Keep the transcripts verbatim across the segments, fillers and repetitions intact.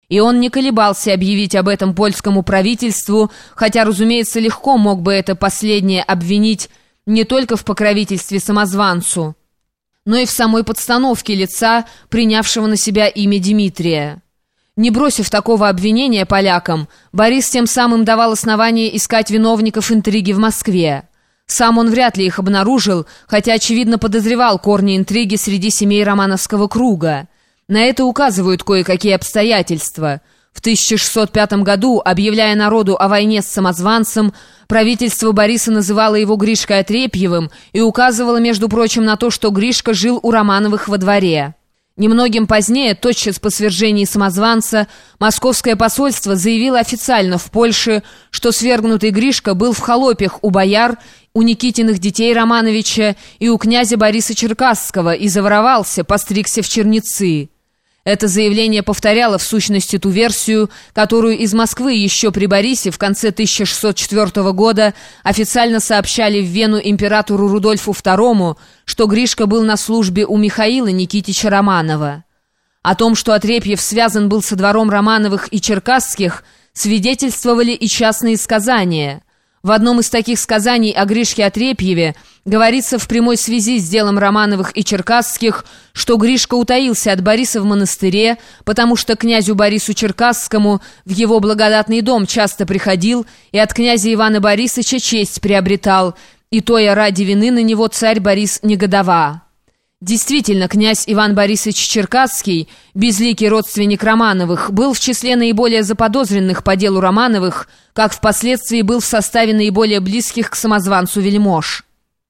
И он не колебался объявить об этом польскому правительству, хотя, разумеется, легко мог бы это последнее обвинить не только в покровительстве самозванцу, но и в самой подстановке лица, принявшего на себя имя Дмитрия. Не бросив такого обвинения полякам, Борис тем самым давал основание искать виновников интриги в Москве. Сам он вряд ли их обнаружил, хотя, очевидно, подозревал корни интриги среди семей романовского круга. На это указывают кое-какие обстоятельства. В тысяча шестьсот пятом году, объявляя народу о войне с самозванцем, правительство Бориса называло его Гришкой Отрепьевым и указывало, между прочим, на то, что Гришка жил у Романовых во дворе. Немногим позднее, тотчас по свержении самозванца, московское посольство заявило официально в Польше, что свергнутый Гришка был в холопях у бояр, у Никитиных детей Романовича и у князя Бориса Черкасского и заворовался, постригся в черницы. Это заявление повторяло в сущности ту версию, которую из Москвы еще при Борисе в конце тысяча шестьсот четвёртого года официально сообщали в Вену императору Рудольфу второму, что Гришка был на службе у Михаила Никитича Романова. О том, что Отрепьев связан был со двором Романовых и Черкасских, свидетельствовали и частные сказания. В одном из таких сказаний о Гришке Отрепьеве говорится в прямой связи с делом Романовых и Черкасских, что Гришка утаился от Бориса в монастыре, потому что князю Борису Черкасскому в его благодатный дом часто приходил и от князя Ивана Борисовича честь приобретал, и то я ради вины на него царь Борис негодова. Действительно, князь Иван Борисович Черкасский, безликий родственник Романовых, был в числе наиболее заподозренных по делу Романовых, как впоследствии был в составе наиболее близких к самозванцу вельмож.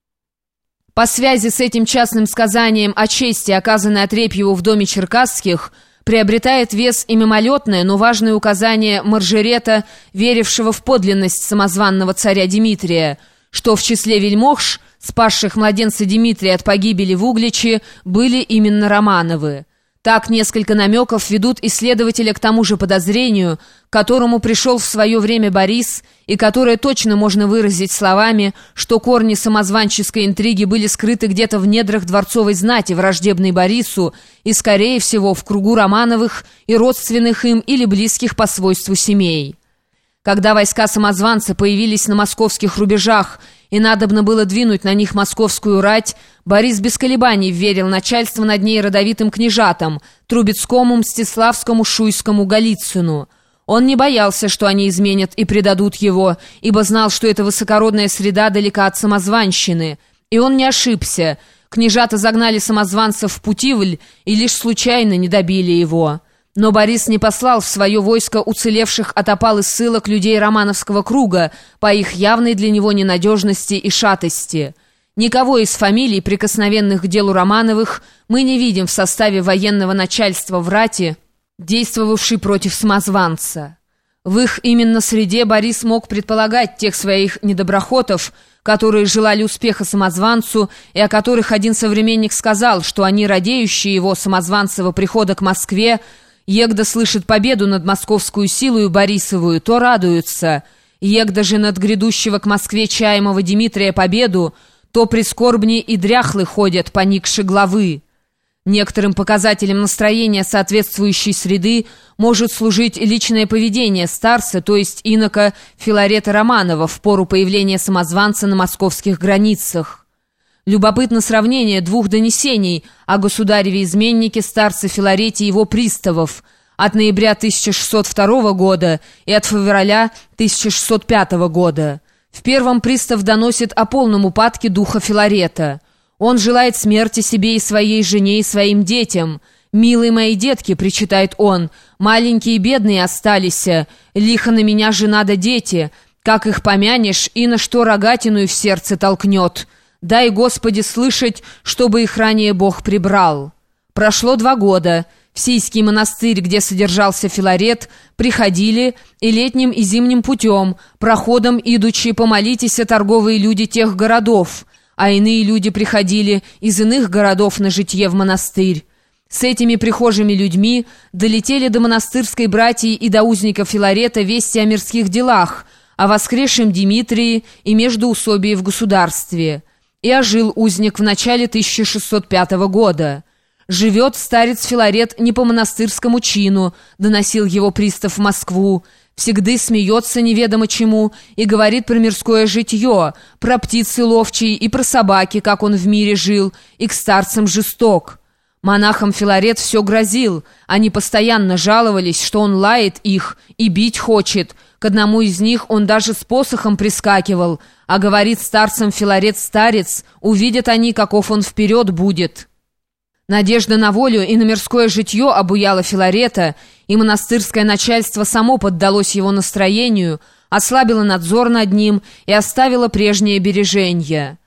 По связи с этим частным сказанием о чести, оказанной Отрепьеву в доме Черкасских, приобретает вес и мимолетное, но важное указание Маржерета, верившего в подлинность самозванного царя Дмитрия, что в числе вельмож, спасших младенца Дмитрия от погибели в Угличе, были именно Романовы. Так несколько намеков ведут исследователя к тому же подозрению, к которому пришел в свое время Борис, и которое точно можно выразить словами, что корни самозванческой интриги были скрыты где-то в недрах дворцовой знати, враждебной Борису, и, скорее всего, в кругу Романовых и родственных им или близких по свойству семей. Когда войска самозванца появились на московских рубежах и надобно было двинуть на них московскую рать, Борис без колебаний верил начальство над ней родовитым княжатам Трубецкому, Мстиславскому, Шуйскому, Голицыну. Он не боялся, что они изменят и предадут его, ибо знал, что эта высокородная среда далека от самозванщины. И он не ошибся. Княжата загнали самозванца в Путивль и лишь случайно не добили его. Но Борис не послал в свое войско уцелевших от опал и ссылок людей романовского круга по их явной для него ненадежности и шатости. Никого из фамилий, прикосновенных к делу Романовых, мы не видим в составе военного начальства в рати, действовавшей против самозванца. В их именно среде Борис мог предполагать тех своих недоброхотов, которые желали успеха самозванцу, и о которых один современник сказал, что они, радеющие его самозванцева прихода к Москве, егда слышат победу над московскую силою Борисовую, то радуются. Егда же над грядущего к Москве чаемого Дмитрия победу, то прискорбней и дряхлы ходят, поникши главы. Некоторым показателем настроения соответствующей среды может служить личное поведение старца, то есть инока Филарета Романова в пору появления самозванца на московских границах. Любопытно сравнение двух донесений о государеве-изменнике старца Филарете и его приставов от ноября тысяча шестьсот второго года и от февраля тысяча шестьсот пятого года. В первом пристав доносит о полном упадке духа Филарета. Он желает смерти себе и своей жене и своим детям. «Милые мои детки», — причитает он, — «маленькие и бедные остались, лихо на меня жена да дети, как их помянешь, и на что рогатину в сердце толкнет. Дай, Господи, слышать, чтобы их ранее Бог прибрал». Прошло два года. В Сийский монастырь, где содержался Филарет, приходили и летним и зимним путем, проходом идучи, помолитесь, торговые люди тех городов, а иные люди приходили из иных городов на житье в монастырь. С этими прихожими людьми долетели до монастырской братьи и до узника Филарета вести о мирских делах, о воскресшем Дмитрии и междоусобии в государстве. И ожил узник в начале тысяча шестьсот пятого года. «Живет старец Филарет не по монастырскому чину», — доносил его пристав в Москву. «Всегда смеется неведомо чему и говорит про мирское житье, про птицы ловчие и про собаки, как он в мире жил, и к старцам жесток». Монахам Филарет все грозил. Они постоянно жаловались, что он лает их и бить хочет. К одному из них он даже с посохом прискакивал. А говорит старцам Филарет старец, увидят они, каков он вперед будет. Надежда на волю и на мирское житье обуяла Филарета, и монастырское начальство само поддалось его настроению, ослабило надзор над ним и оставило прежнее береженье.